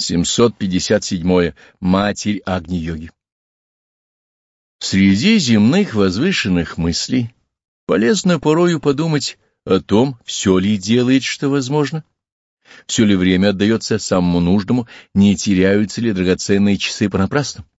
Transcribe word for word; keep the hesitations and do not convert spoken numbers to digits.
семьсот пятьдесят седьмое. Матерь Агни-йоги. Среди земных возвышенных мыслей полезно порою подумать о том, все ли делает, что возможно, все ли время отдается самому нужному, не теряются ли драгоценные часы понапрасну.